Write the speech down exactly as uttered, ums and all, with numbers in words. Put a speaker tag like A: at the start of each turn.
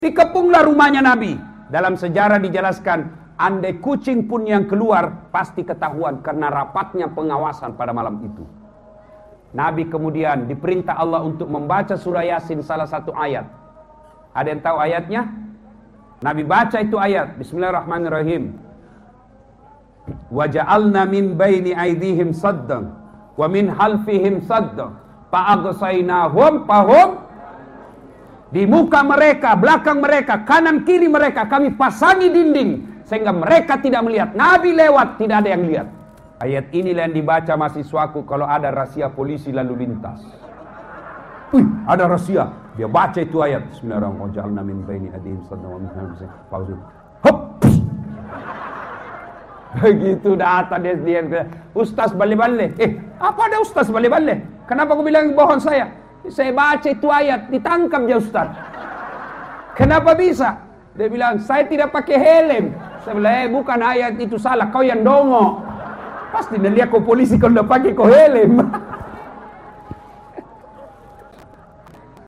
A: Dikepunglah rumahnya Nabi. Dalam sejarah dijelaskan, andai kucing pun yang keluar, pasti ketahuan karena rapatnya pengawasan pada malam itu. Nabi kemudian diperintah Allah untuk membaca surah Yasin salah satu ayat. Ada yang tahu ayatnya? Nabi baca itu ayat. Bismillahirrahmanirrahim. Wa ja'alna min baini aydihim saddan wa min halfihim saddan fa aghsaynahum fahum. Di muka mereka, belakang mereka, kanan kiri mereka kami pasangi dinding sehingga mereka tidak melihat. Nabi lewat, tidak ada yang lihat. Ayat inilah yang dibaca mahasiswaku kalau ada razia polisi lalu lintas. Wih, ada razia. Dia baca itu ayat. Bismillahirrahmanirrahim. Min baini aydihim saddan wa min halfihim saddan. Hop. Begitu datang dia, dia Ustaz balik-balik. Eh, apa ada Ustaz balik-balik? Kenapa kau bilang bohong saya? Saya baca itu ayat, ditangkap ya Ustaz. Kenapa bisa? Dia bilang, saya tidak pakai helm. Saya bilang, eh bukan ayat itu salah, kau yang dongo. Pasti dia lihat kau polisi kau tidak pakai kau helm.